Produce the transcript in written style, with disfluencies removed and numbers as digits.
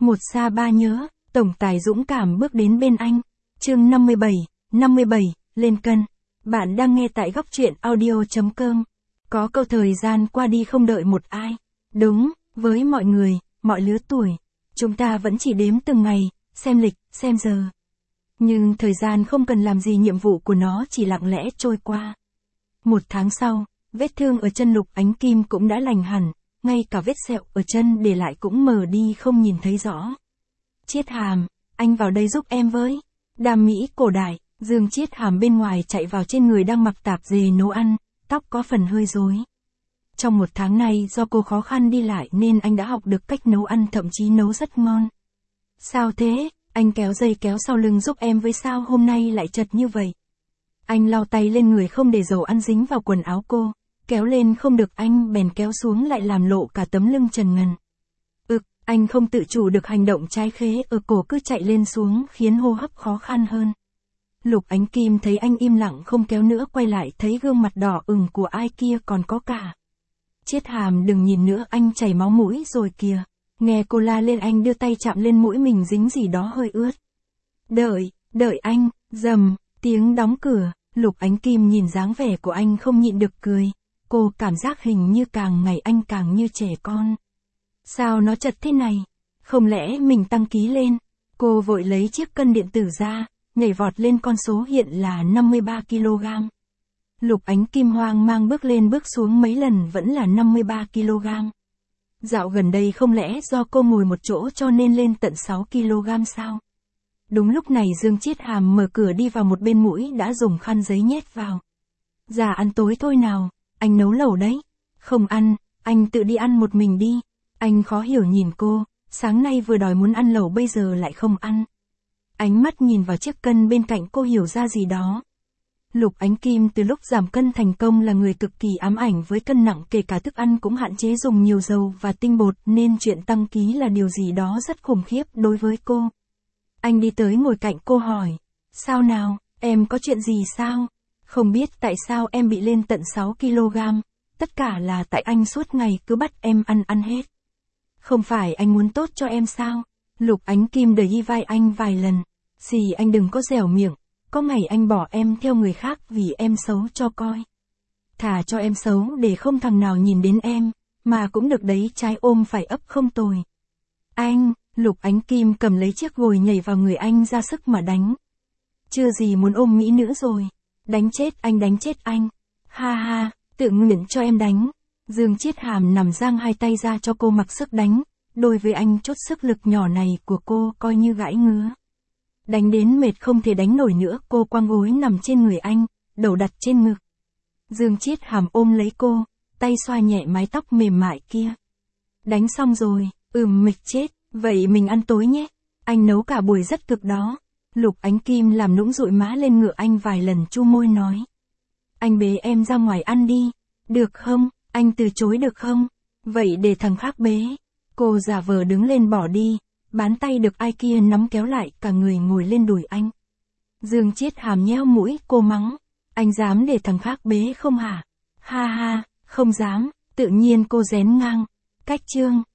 Một xa ba nhớ, tổng tài dũng cảm bước đến bên anh. Chương 57, lên cân. Bạn đang nghe tại góc truyện audio.com. Có câu thời gian qua đi không đợi một ai. Đúng, với mọi người, mọi lứa tuổi, chúng ta vẫn chỉ đếm từng ngày, xem lịch, xem giờ. Nhưng thời gian không cần làm gì, nhiệm vụ của nó chỉ lặng lẽ trôi qua. Một tháng sau, vết thương ở chân Lục Ánh Kim cũng đã lành hẳn, ngay cả vết sẹo ở chân để lại cũng mờ đi không nhìn thấy rõ. Chiết Hàm, anh vào đây giúp em với. Đàm mỹ cổ đại, Dương Chiết Hàm bên ngoài chạy vào trên người đang mặc tạp dề nấu ăn, tóc có phần hơi rối. Trong một tháng này do cô khó khăn đi lại nên anh đã học được cách nấu ăn, thậm chí nấu rất ngon. Sao thế, anh kéo dây kéo sau lưng giúp em với, sao hôm nay lại chật như vậy? Anh lau tay lên người không để dầu ăn dính vào quần áo cô, kéo lên không được anh bèn kéo xuống lại làm lộ cả tấm lưng trần ngần. Anh không tự chủ được, hành động trái khế ở cổ cứ chạy lên xuống khiến hô hấp khó khăn hơn. Lục Ánh Kim thấy anh im lặng không kéo nữa quay lại thấy gương mặt đỏ ửng của ai kia còn có cả. Chiết Hàm đừng nhìn nữa, anh chảy máu mũi rồi kìa. Nghe cô la lên anh đưa tay chạm lên mũi mình, dính gì đó hơi ướt. Đợi anh, rầm, tiếng đóng cửa, Lục Ánh Kim nhìn dáng vẻ của anh không nhịn được cười. Cô cảm giác hình như càng ngày anh càng như trẻ con. Sao nó chật thế này? Không lẽ mình tăng ký lên? Cô vội lấy chiếc cân điện tử ra, nhảy vọt lên con số hiện là 53 kg. Lục Ánh Kim hoang mang bước lên bước xuống mấy lần vẫn là 53 kg. Dạo gần đây không lẽ do cô ngồi một chỗ cho nên lên tận 6 kg sao? Đúng lúc này Dương Chiết Hàm mở cửa đi vào, một bên mũi đã dùng khăn giấy nhét vào. Dạ ăn tối thôi nào, anh nấu lẩu đấy. Không ăn, anh tự đi ăn một mình đi. Anh khó hiểu nhìn cô, sáng nay vừa đòi muốn ăn lẩu bây giờ lại không ăn. Ánh mắt nhìn vào chiếc cân bên cạnh cô hiểu ra gì đó. Lục Ánh Kim từ lúc giảm cân thành công là người cực kỳ ám ảnh với cân nặng, kể cả thức ăn cũng hạn chế dùng nhiều dầu và tinh bột nên chuyện tăng ký là điều gì đó rất khủng khiếp đối với cô. Anh đi tới ngồi cạnh cô hỏi, sao nào, em có chuyện gì sao? Không biết tại sao em bị lên tận 6 kg, tất cả là tại anh suốt ngày cứ bắt em ăn hết. Không phải anh muốn tốt cho em sao? Lục Ánh Kim đẩy vai anh vài lần. Xì, anh đừng có dẻo miệng, có ngày anh bỏ em theo người khác vì em xấu cho coi. Thà cho em xấu để không thằng nào nhìn đến em, mà cũng được đấy, trái ôm phải ấp không tồi. Anh, Lục Ánh Kim cầm lấy chiếc gồi nhảy vào người anh ra sức mà đánh. Chưa gì muốn ôm mỹ nữ rồi. Đánh chết anh. Ha ha, tự nguyện cho em đánh. Dương Chiết Hàm nằm giang hai tay ra cho cô mặc sức đánh, đối với anh chút sức lực nhỏ này của cô coi như gãi ngứa. Đánh đến mệt không thể đánh nổi nữa, cô quăng gối nằm trên người anh, đầu đặt trên ngực. Dương Chiết Hàm ôm lấy cô, tay xoa nhẹ mái tóc mềm mại kia. Đánh xong rồi, mịch chết, vậy mình ăn tối nhé, anh nấu cả buổi rất cực đó. Lục Ánh Kim làm nũng dụi má lên ngựa anh vài lần, chu môi nói. Anh bế em ra ngoài ăn đi, được không? Anh từ chối được không? Vậy để thằng khác bế. Cô giả vờ đứng lên bỏ đi, bàn tay được ai kia nắm kéo lại, cả người ngồi lên đùi anh. Dương Chiết Hàm nheo mũi, cô mắng. Anh dám để thằng khác bế không hả? Ha ha, không dám, tự nhiên cô rén ngang. Cách chương.